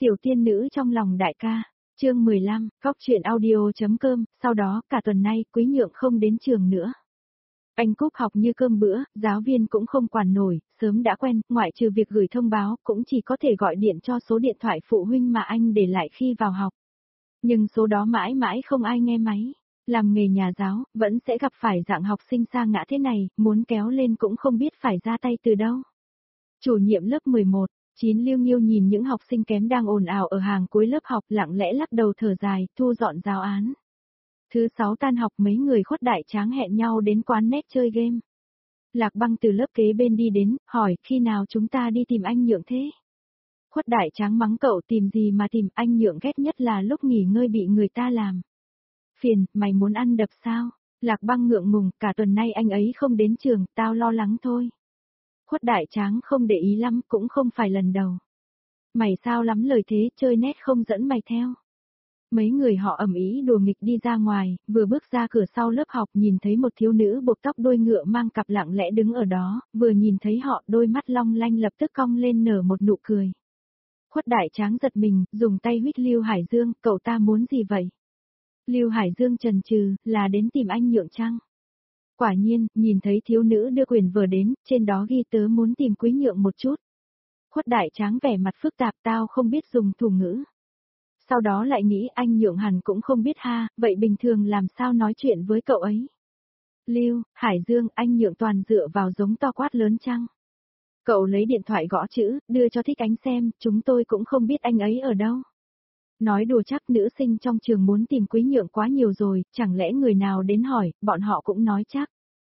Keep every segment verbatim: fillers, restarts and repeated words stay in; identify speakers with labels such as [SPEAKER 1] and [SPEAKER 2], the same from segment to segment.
[SPEAKER 1] Tiểu tiên nữ trong lòng đại ca, chương mười lăm, góc chuyện audio.com, sau đó cả tuần nay Quý Nhượng không đến trường nữa. Anh cúp học như cơm bữa, giáo viên cũng không quản nổi, sớm đã quen, ngoại trừ việc gửi thông báo cũng chỉ có thể gọi điện cho số điện thoại phụ huynh mà anh để lại khi vào học. Nhưng số đó mãi mãi không ai nghe máy. Làm nghề nhà giáo, vẫn sẽ gặp phải dạng học sinh sa ngã thế này, muốn kéo lên cũng không biết phải ra tay từ đâu. Chủ nhiệm lớp mười một, Chín Liêu Nghiêu nhìn những học sinh kém đang ồn ào ở hàng cuối lớp học lặng lẽ lắc đầu thở dài, thu dọn giáo án. Thứ sáu tan học mấy người Khuất Đại Tráng hẹn nhau đến quán net chơi game. Lạc Băng từ lớp kế bên đi đến, hỏi khi nào chúng ta đi tìm anh Nhượng thế? Khuất Đại Tráng mắng cậu tìm gì mà tìm, anh Nhượng ghét nhất là lúc nghỉ ngơi bị người ta làm. Phiền, mày muốn ăn đập sao? Lạc Băng ngượng ngùng, cả tuần nay anh ấy không đến trường, tao lo lắng thôi. Khuất Đại Tráng không để ý lắm, cũng không phải lần đầu. Mày sao lắm lời thế, chơi net không dẫn mày theo. Mấy người họ ầm ĩ đùa nghịch đi ra ngoài, vừa bước ra cửa sau lớp học nhìn thấy một thiếu nữ buộc tóc đuôi ngựa mang cặp lặng lẽ đứng ở đó, vừa nhìn thấy họ đôi mắt long lanh lập tức cong lên nở một nụ cười. Khuất Đại Tráng giật mình, dùng tay huýt Lưu Hải Dương, cậu ta muốn gì vậy? Lưu Hải Dương chần chừ, là đến tìm anh Nhượng chăng? Quả nhiên, nhìn thấy thiếu nữ đưa quyền vừa đến, trên đó ghi tớ muốn tìm Quý Nhượng một chút. Khuất Đại Tráng vẻ mặt phức tạp, tao không biết dùng thủ ngữ. Sau đó lại nghĩ anh Nhượng hẳn cũng không biết ha, vậy bình thường làm sao nói chuyện với cậu ấy? Lưu, Hải Dương, anh Nhượng toàn dựa vào giống to quát lớn chăng? Cậu lấy điện thoại gõ chữ, đưa cho Thích Ánh xem, chúng tôi cũng không biết anh ấy ở đâu. Nói đùa chắc nữ sinh trong trường muốn tìm Quý Nhượng quá nhiều rồi, chẳng lẽ người nào đến hỏi, bọn họ cũng nói chắc.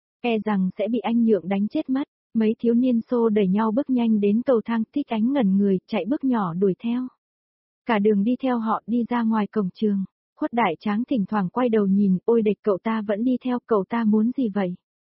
[SPEAKER 1] E rằng sẽ bị anh Nhượng đánh chết mất, mấy thiếu niên xô đẩy nhau bước nhanh đến cầu thang, Thích Ánh ngẩn người, chạy bước nhỏ đuổi theo. Cả đường đi theo họ đi ra ngoài cổng trường, Khuất Đại Tráng thỉnh thoảng quay đầu nhìn, ôi địch cậu ta vẫn đi theo, cậu ta muốn gì vậy?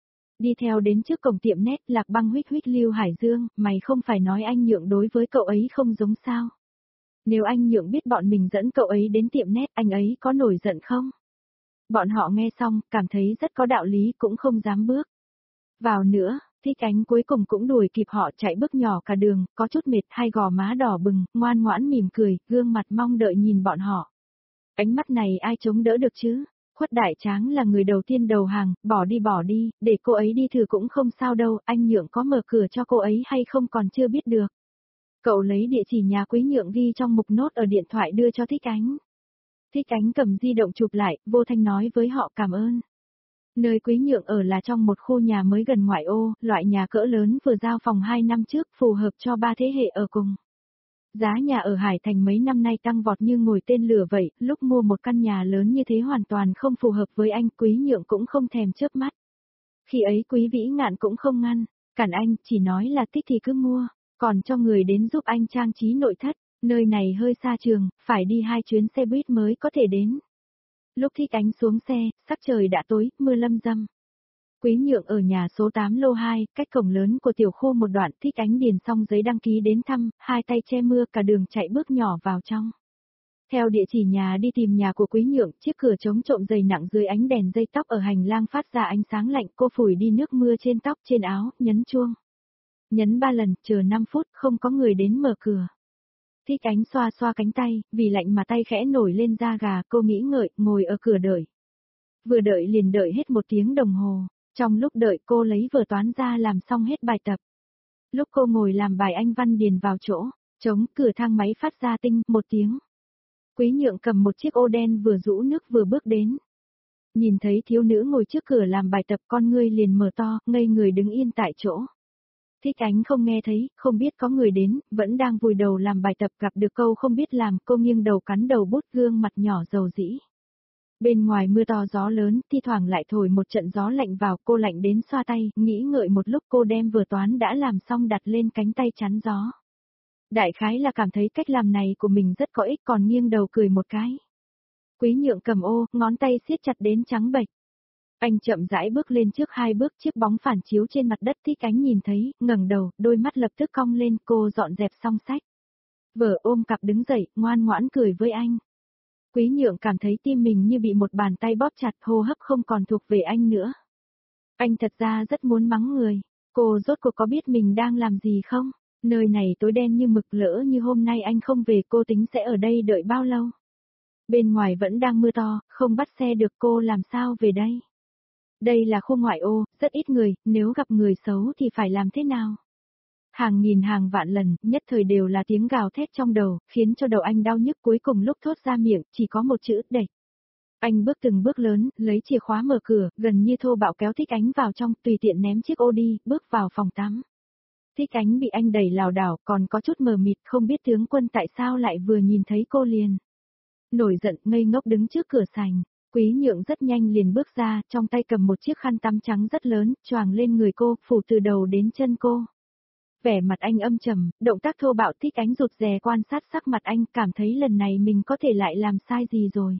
[SPEAKER 1] Đi theo đến trước cổng tiệm net, Lạc Băng huýt huýt Lưu Hải Dương, mày không phải nói anh Nhượng đối với cậu ấy không giống sao? Nếu anh Nhượng biết bọn mình dẫn cậu ấy đến tiệm net, anh ấy có nổi giận không? Bọn họ nghe xong, cảm thấy rất có đạo lý cũng không dám bước vào nữa. Thích Ánh cuối cùng cũng đuổi kịp họ chạy bước nhỏ cả đường, có chút mệt, hai gò má đỏ bừng, ngoan ngoãn mỉm cười, gương mặt mong đợi nhìn bọn họ. Ánh mắt này ai chống đỡ được chứ? Khuất Đại Tráng là người đầu tiên đầu hàng, bỏ đi bỏ đi, để cô ấy đi thử cũng không sao đâu, anh Nhượng có mở cửa cho cô ấy hay không còn chưa biết được. Cậu lấy địa chỉ nhà Quý Nhượng ghi trong mục nốt ở điện thoại đưa cho Thích Ánh. Thích Ánh cầm di động chụp lại, vô thanh nói với họ cảm ơn. Nơi Quý Nhượng ở là trong một khu nhà mới gần ngoại ô, loại nhà cỡ lớn vừa giao phòng hai năm trước, phù hợp cho ba thế hệ ở cùng. Giá nhà ở Hải Thành mấy năm nay tăng vọt như ngồi tên lửa vậy, lúc mua một căn nhà lớn như thế hoàn toàn không phù hợp với anh, Quý Nhượng cũng không thèm chớp mắt. Khi ấy Quý Vĩ Ngạn cũng không ngăn, cản anh, chỉ nói là thích thì cứ mua, còn cho người đến giúp anh trang trí nội thất, nơi này hơi xa trường, phải đi hai chuyến xe buýt mới có thể đến. Lúc Thích Ánh xuống xe, sắc trời đã tối, mưa lâm râm. Quý Nhượng ở nhà số tám lô hai, cách cổng lớn của tiểu khu một đoạn, Thích Ánh điền xong giấy đăng ký đến thăm, hai tay che mưa cả đường chạy bước nhỏ vào trong. Theo địa chỉ nhà đi tìm nhà của Quý Nhượng, chiếc cửa chống trộm dày nặng dưới ánh đèn dây tóc ở hành lang phát ra ánh sáng lạnh, cô phủi đi nước mưa trên tóc trên áo, nhấn chuông. Nhấn ba lần, chờ năm phút, không có người đến mở cửa. Thích Ánh xoa xoa cánh tay, vì lạnh mà tay khẽ nổi lên da gà, cô nghĩ ngợi, ngồi ở cửa đợi. Vừa đợi liền đợi hết một tiếng đồng hồ, trong lúc đợi cô lấy vở toán ra làm xong hết bài tập. Lúc cô ngồi làm bài anh văn điền vào chỗ, trống cửa thang máy phát ra tinh một tiếng. Quý Nhượng cầm một chiếc ô đen vừa rũ nước vừa bước đến. Nhìn thấy thiếu nữ ngồi trước cửa làm bài tập con ngươi liền mở to, ngây người đứng yên tại chỗ. Thích Ánh không nghe thấy, không biết có người đến, vẫn đang vùi đầu làm bài tập gặp được câu không biết làm, cô nghiêng đầu cắn đầu bút gương mặt nhỏ dầu dĩ. Bên ngoài mưa to gió lớn, thi thoảng lại thổi một trận gió lạnh vào, cô lạnh đến xoa tay, nghĩ ngợi một lúc cô đem vừa toán đã làm xong đặt lên cánh tay chắn gió. Đại khái là cảm thấy cách làm này của mình rất có ích còn nghiêng đầu cười một cái. Quý Nhượng cầm ô, ngón tay siết chặt đến trắng bệch. Anh chậm rãi bước lên trước hai bước, chiếc bóng phản chiếu trên mặt đất Thích Ánh nhìn thấy, ngẩng đầu, đôi mắt lập tức cong lên, cô dọn dẹp xong sách. Vợ ôm cặp đứng dậy, ngoan ngoãn cười với anh. Quý Nhượng cảm thấy tim mình như bị một bàn tay bóp chặt, hô hấp không còn thuộc về anh nữa. Anh thật ra rất muốn mắng người, cô rốt cuộc có biết mình đang làm gì không? Nơi này tối đen như mực, lỡ như hôm nay anh không về cô tính sẽ ở đây đợi bao lâu? Bên ngoài vẫn đang mưa to, không bắt xe được cô làm sao về đây? Đây là khu ngoại ô, rất ít người, nếu gặp người xấu thì phải làm thế nào? Hàng nghìn hàng vạn lần, nhất thời đều là tiếng gào thét trong đầu, khiến cho đầu anh đau nhức, cuối cùng lúc thốt ra miệng, chỉ có một chữ, đẩy. Anh bước từng bước lớn, lấy chìa khóa mở cửa, gần như thô bạo kéo Thích Ánh vào trong, tùy tiện ném chiếc ô đi, bước vào phòng tắm. Thích Ánh bị anh đẩy lảo đảo, còn có chút mờ mịt, không biết tướng quân tại sao lại vừa nhìn thấy cô liền. Nổi giận, ngây ngốc đứng trước cửa sành. Quý Nhượng rất nhanh liền bước ra, trong tay cầm một chiếc khăn tắm trắng rất lớn, choàng lên người cô, phủ từ đầu đến chân cô. Vẻ mặt anh âm trầm, động tác thô bạo. Thích Ánh rụt rè quan sát sắc mặt anh, cảm thấy lần này mình có thể lại làm sai gì rồi.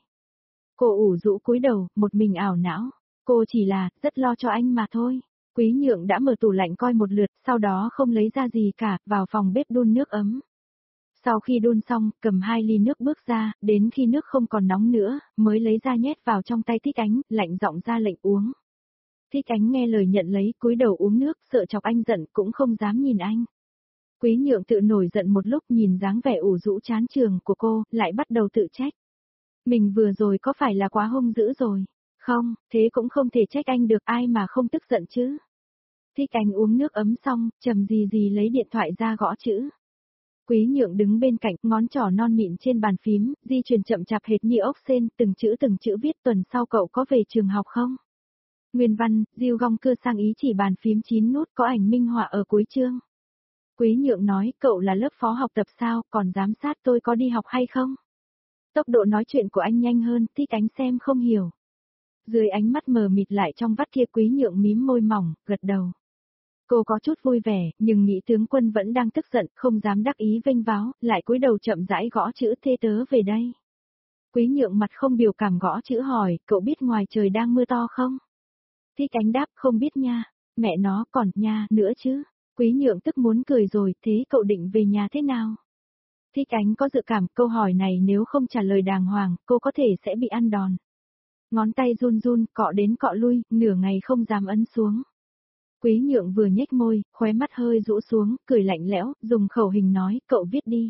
[SPEAKER 1] Cô ủ rũ cúi đầu, một mình ảo não. Cô chỉ là, rất lo cho anh mà thôi. Quý Nhượng đã mở tủ lạnh coi một lượt, sau đó không lấy ra gì cả, vào phòng bếp đun nước ấm. Sau khi đun xong, cầm hai ly nước bước ra, đến khi nước không còn nóng nữa, mới lấy ra nhét vào trong tay Thích Ánh, lạnh giọng ra lệnh uống. Thích Ánh nghe lời nhận lấy, cúi đầu uống nước, sợ chọc anh giận, cũng không dám nhìn anh. Quý Nhượng tự nổi giận một lúc, nhìn dáng vẻ ủ rũ chán trường của cô, lại bắt đầu tự trách. Mình vừa rồi có phải là quá hung dữ rồi? Không, thế cũng không thể trách anh được, ai mà không tức giận chứ. Thích Ánh uống nước ấm xong, trầm gì gì lấy điện thoại ra gõ chữ. Quý Nhượng đứng bên cạnh, ngón trỏ non mịn trên bàn phím, di chuyển chậm chạp hệt như ốc sên, từng chữ từng chữ viết. Tuần sau cậu có về trường học không? Nguyên văn, Diêu Gong cưa sang ý chỉ bàn phím chín nút có ảnh minh họa ở cuối chương. Quý Nhượng nói, cậu là lớp phó học tập sao, còn giám sát tôi có đi học hay không? Tốc độ nói chuyện của anh nhanh hơn, Thích Ánh xem không hiểu. Dưới ánh mắt mờ mịt lại trong vắt kia, Quý Nhượng mím môi mỏng, gật đầu. Cô có chút vui vẻ, nhưng nghĩ tướng quân vẫn đang tức giận, không dám đắc ý vênh váo, lại cúi đầu chậm rãi gõ chữ thê tớ về đây. Quý Nhượng mặt không biểu cảm gõ chữ hỏi, cậu biết ngoài trời đang mưa to không? Thích Ánh đáp, không biết nha, mẹ nó còn nha nữa chứ. Quý Nhượng tức muốn cười rồi, thế cậu định về nhà thế nào? Thích Ánh có dự cảm câu hỏi này nếu không trả lời đàng hoàng, cô có thể sẽ bị ăn đòn. Ngón tay run run, cọ đến cọ lui, nửa ngày không dám ấn xuống. Quý Nhượng vừa nhếch môi, khóe mắt hơi rũ xuống, cười lạnh lẽo, dùng khẩu hình nói, cậu viết đi.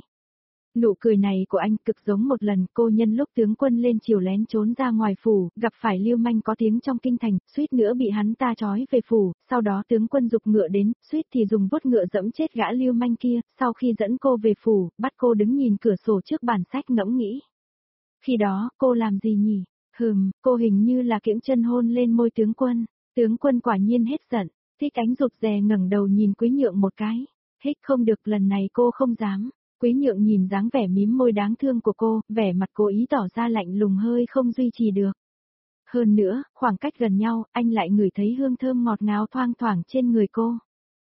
[SPEAKER 1] Nụ cười này của anh cực giống một lần cô nhân lúc tướng quân lên chiều lén trốn ra ngoài phủ, gặp phải lưu manh có tiếng trong kinh thành, suýt nữa bị hắn ta trói về phủ, sau đó tướng quân giục ngựa đến, suýt thì dùng vuốt ngựa dẫm chết gã lưu manh kia, sau khi dẫn cô về phủ, bắt cô đứng nhìn cửa sổ trước bàn sách ngẫm nghĩ. Khi đó, cô làm gì nhỉ? Hừm, cô hình như là kiễng chân hôn lên môi tướng quân, tướng quân quả nhiên hết giận. Thích Ánh rụt rè ngẩng đầu nhìn Quý Nhượng một cái. Hích không được, lần này cô không dám. Quý Nhượng nhìn dáng vẻ mím môi đáng thương của cô, vẻ mặt cố ý tỏ ra lạnh lùng hơi không duy trì được. Hơn nữa, khoảng cách gần nhau, anh lại ngửi thấy hương thơm ngọt ngào thoang thoảng trên người cô.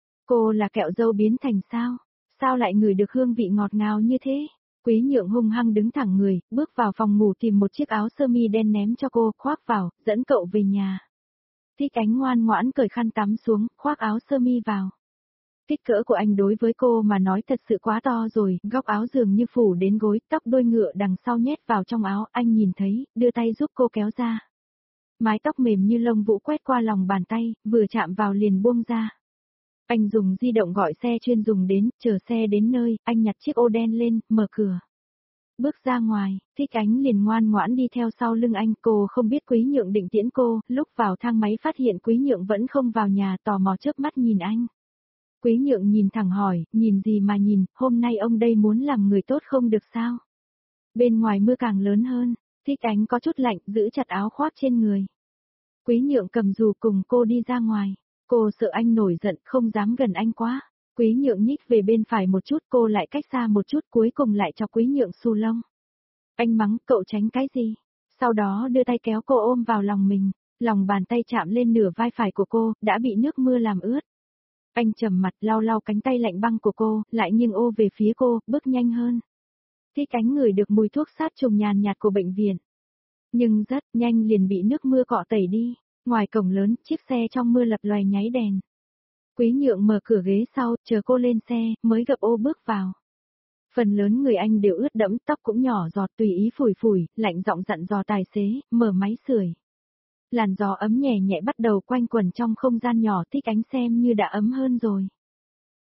[SPEAKER 1] Cô là kẹo dâu biến thành sao? Sao lại ngửi được hương vị ngọt ngào như thế? Quý Nhượng hung hăng đứng thẳng người, bước vào phòng ngủ tìm một chiếc áo sơ mi đen ném cho cô, khoác vào, dẫn cậu về nhà. Thích Ánh ngoan ngoãn cởi khăn tắm xuống, khoác áo sơ mi vào. Kích cỡ của anh đối với cô mà nói thật sự quá to rồi, góc áo dường như phủ đến gối, tóc đuôi ngựa đằng sau nhét vào trong áo, anh nhìn thấy, đưa tay giúp cô kéo ra. Mái tóc mềm như lông vũ quét qua lòng bàn tay, vừa chạm vào liền buông ra. Anh dùng di động gọi xe chuyên dùng đến, chờ xe đến nơi, anh nhặt chiếc ô đen lên, mở cửa. Bước ra ngoài, Thích Ánh liền ngoan ngoãn đi theo sau lưng anh, cô không biết Quý Nhượng định tiễn cô, lúc vào thang máy phát hiện Quý Nhượng vẫn không vào nhà, tò mò chớp mắt nhìn anh. Quý Nhượng nhìn thẳng hỏi, nhìn gì mà nhìn, hôm nay ông đây muốn làm người tốt không được sao? Bên ngoài mưa càng lớn hơn, Thích Ánh có chút lạnh, giữ chặt áo khoác trên người. Quý Nhượng cầm dù cùng cô đi ra ngoài, cô sợ anh nổi giận, không dám gần anh quá. Quý Nhượng nhích về bên phải một chút, cô lại cách xa một chút, cuối cùng lại cho Quý Nhượng xù lông. Anh mắng, cậu tránh cái gì? Sau đó đưa tay kéo cô ôm vào lòng mình, lòng bàn tay chạm lên nửa vai phải của cô, đã bị nước mưa làm ướt. Anh trầm mặt lau lau cánh tay lạnh băng của cô, lại nghiêng ô về phía cô, bước nhanh hơn. Thích Ánh ngửi được mùi thuốc sát trùng nhàn nhạt của bệnh viện. Nhưng rất nhanh liền bị nước mưa cọ tẩy đi, ngoài cổng lớn, chiếc xe trong mưa lập loè nháy đèn. Quý Nhượng mở cửa ghế sau, chờ cô lên xe, mới gập ô bước vào. Phần lớn người anh đều ướt đẫm, tóc cũng nhỏ giọt tùy ý phủi phủi, lạnh giọng dặn dò tài xế, mở máy sưởi. Làn gió ấm nhẹ nhẹ bắt đầu quanh quẩn trong không gian nhỏ, Thích Ánh xem như đã ấm hơn rồi.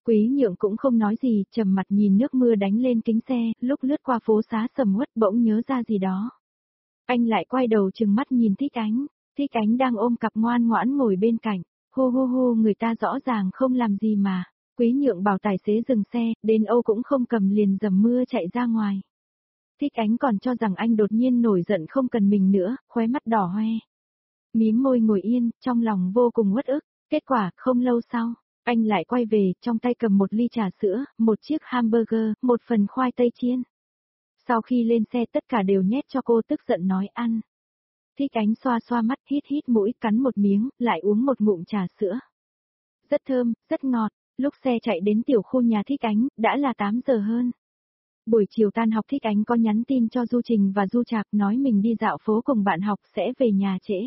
[SPEAKER 1] Quý Nhượng cũng không nói gì, trầm mặt nhìn nước mưa đánh lên kính xe, lúc lướt qua phố xá sầm uất bỗng nhớ ra gì đó. Anh lại quay đầu trừng mắt nhìn Thích Ánh, Thích Ánh đang ôm cặp ngoan ngoãn ngồi bên cạnh, hô hô hô người ta rõ ràng không làm gì mà. Quý Nhượng bảo tài xế dừng xe, đến Âu cũng không cầm liền dầm mưa chạy ra ngoài. Thích Ánh còn cho rằng anh đột nhiên nổi giận không cần mình nữa, khóe mắt đỏ hoe. Mím môi ngồi yên, trong lòng vô cùng uất ức, kết quả không lâu sau, anh lại quay về, trong tay cầm một ly trà sữa, một chiếc hamburger, một phần khoai tây chiên. Sau khi lên xe tất cả đều nhét cho cô tức giận nói ăn. Thích Ánh xoa xoa mắt hít hít mũi cắn một miếng, lại uống một ngụm trà sữa. Rất thơm, rất ngọt, lúc xe chạy đến tiểu khu nhà Thích Ánh, đã là tám giờ hơn. Buổi chiều tan học Thích Ánh có nhắn tin cho Du Trình và Du Trạc nói mình đi dạo phố cùng bạn học sẽ về nhà trễ.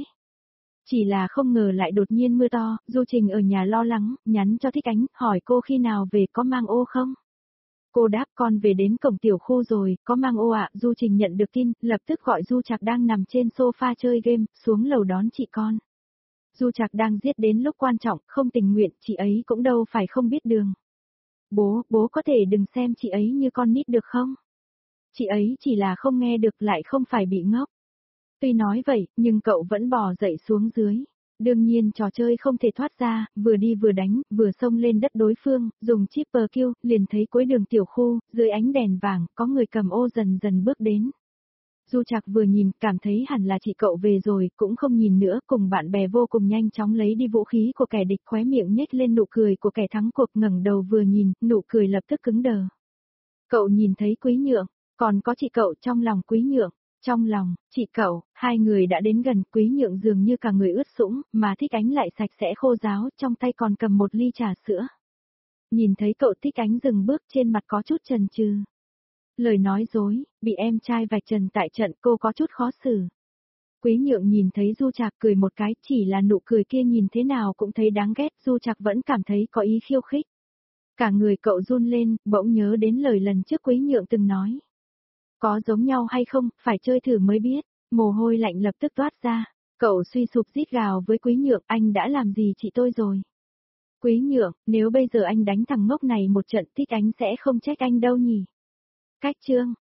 [SPEAKER 1] Chỉ là không ngờ lại đột nhiên mưa to, Du Trình ở nhà lo lắng, nhắn cho Thích Ánh, hỏi cô khi nào về có mang ô không? Cô đáp con về đến cổng tiểu khu rồi, có mang ô ạ, Du Trình nhận được tin, lập tức gọi Du Trạc đang nằm trên sofa chơi game, xuống lầu đón chị con. Du Trạc đang giết đến lúc quan trọng, không tình nguyện, chị ấy cũng đâu phải không biết đường. Bố, bố có thể đừng xem chị ấy như con nít được không? Chị ấy chỉ là không nghe được lại không phải bị ngốc. Tuy nói vậy, nhưng cậu vẫn bò dậy xuống dưới. Đương nhiên trò chơi không thể thoát ra, vừa đi vừa đánh, vừa xông lên đất đối phương, dùng chipper kill, liền thấy cuối đường tiểu khu, dưới ánh đèn vàng, có người cầm ô dần dần bước đến. Du Trạc vừa nhìn, cảm thấy hẳn là chị cậu về rồi, cũng không nhìn nữa, cùng bạn bè vô cùng nhanh chóng lấy đi vũ khí của kẻ địch, khóe miệng nhếch lên nụ cười của kẻ thắng cuộc, ngẩng đầu vừa nhìn, nụ cười lập tức cứng đờ. Cậu nhìn thấy Quý Nhượng, còn có chị cậu trong lòng Quý Nhượng. Trong lòng, chị cậu, hai người đã đến gần, Quý Nhượng dường như cả người ướt sũng, mà Thích Ánh lại sạch sẽ khô ráo, trong tay còn cầm một ly trà sữa. Nhìn thấy cậu Thích Ánh dừng bước trên mặt có chút chần chừ. Lời nói dối, bị em trai vạch trần tại trận cô có chút khó xử. Quý Nhượng nhìn thấy Du Trạc cười một cái, chỉ là nụ cười kia nhìn thế nào cũng thấy đáng ghét, Du Trạc vẫn cảm thấy có ý khiêu khích. Cả người cậu run lên, bỗng nhớ đến lời lần trước Quý Nhượng từng nói. Có giống nhau hay không, phải chơi thử mới biết, mồ hôi lạnh lập tức toát ra, cậu suy sụp rít gào với Quý Nhượng, anh đã làm gì chị tôi rồi. Quý Nhượng, nếu bây giờ anh đánh thằng ngốc này một trận Thích Ánh sẽ không trách anh đâu nhỉ. Cách chương